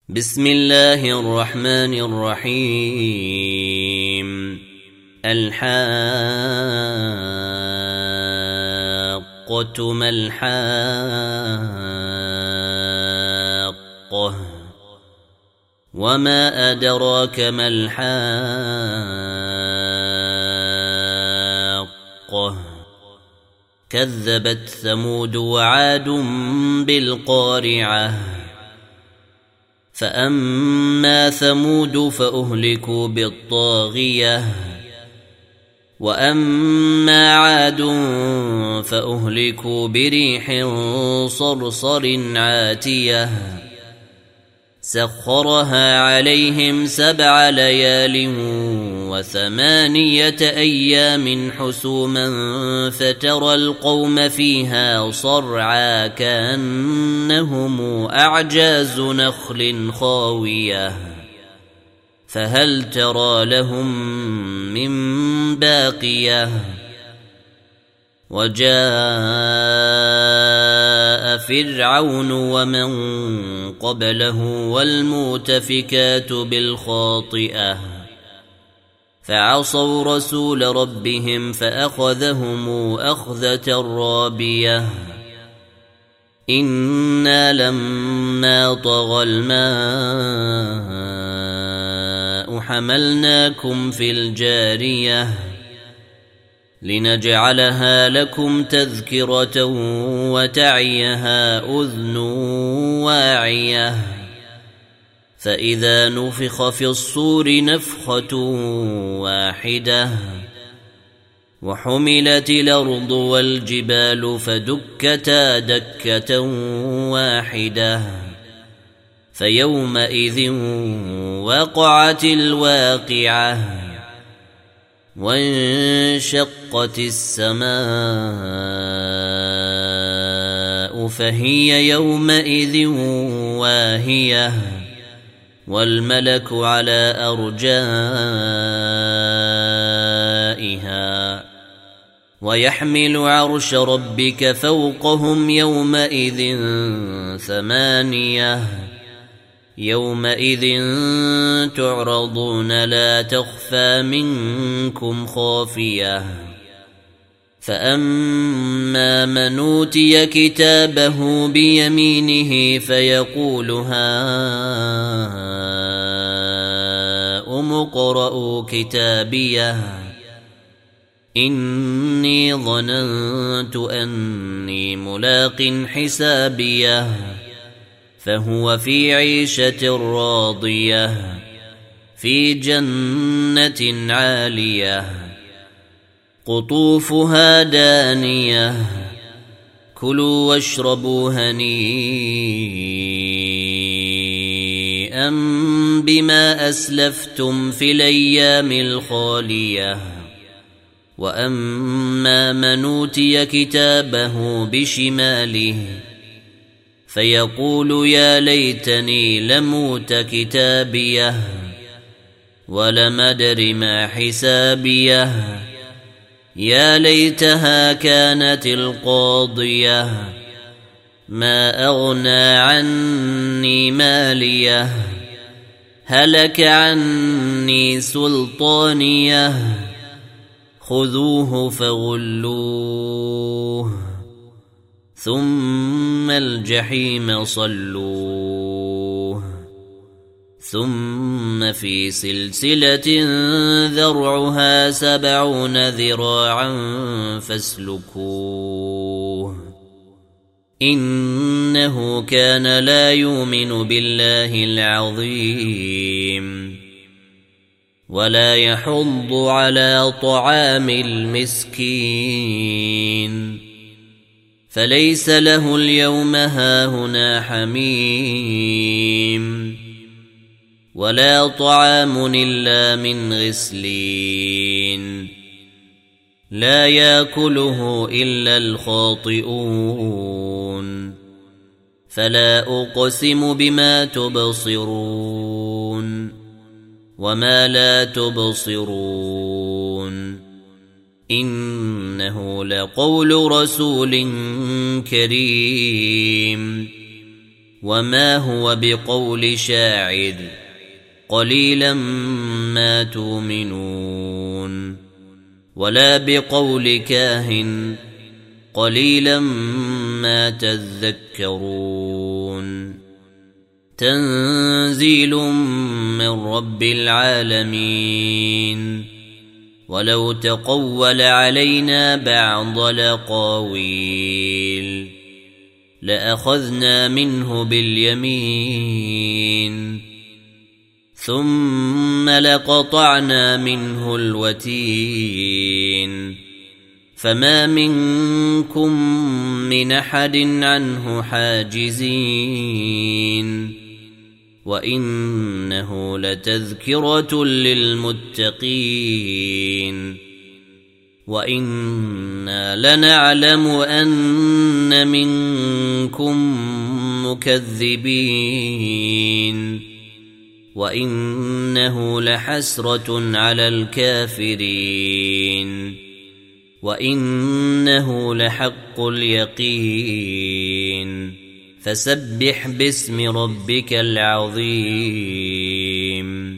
بسم الله الرحمن الرحيم. الحاقة ما الحاقة وما أدراك ما الحاقة كذبت ثمود وعاد بالقارعة فأما ثمود فأهلكوا بالطاغية وأما عاد فأهلكوا بريح صرصر عاتية سخرها عليهم 7 ليال و8 أيام حسوما فترى القوم فيها صرعى كأنهم أعجاز نخل خاوية فهل ترى لهم من باقية وجاء فرعون ومن قبله والمؤتفكات بالخاطئة فعصوا رسول ربهم فأخذهم أخذة رابية إنا لما طغى الماء حملناكم في الجارية لنجعلها لكم تذكرة وتعيها أذن واعية فإذا نفخ في الصور نفخة واحدة وحملت الأرض والجبال فدكتا دكة واحدة فيومئذ وقعت الواقعة وانشقت السماء فهي يومئذ واهية والملك على أرجائها ويحمل عرش ربك فوقهم يومئذ 8 يومئذ تعرضون لا تخفى منكم خافية فأما من أوتي كتابه بيمينه فيقول هاؤم اقرءوا كتابيه إني ظننت أني ملاق حسابيه فهو في عيشة راضية في جنة عالية قطوفها دانية كلوا واشربوا هنيئا بما أسلفتم في الأيام الخالية وأما من أوتي كتابه بشماله فيقول يا ليتني لم أوت كتابيه ولم أدر ما حسابيه يا ليتها كانت القاضية ما أغنى عني ماليه هلك عني سلطانيه خذوه فغلوه ثم الجحيم صلوه ثم في سلسلة ذرعها 70 ذراعا فاسلكوه إنه كان لا يؤمن بالله العظيم ولا يحض على طعام المسكين فليس له اليوم هاهنا حميم ولا طعام إلا من غسلين لا يأكله إلا الخاطئون فلا أقسم بما تبصرون وما لا تبصرون إنه لقول رسول كريم وما هو بقول شاعر قليلا ما تؤمنون ولا بقول كاهن قليلا ما تذكرون تنزيل من رب العالمين ولو تقول علينا بعض الأقاويل لأخذنا منه باليمين ثم لقطعنا منه الوتين فما منكم من أحد عنه حاجزين وإنه لتذكرة للمتقين وإنا لنعلم أن منكم مكذبين وإنه لحسرة على الكافرين وإنه لحق اليقين فسبح باسم ربك العظيم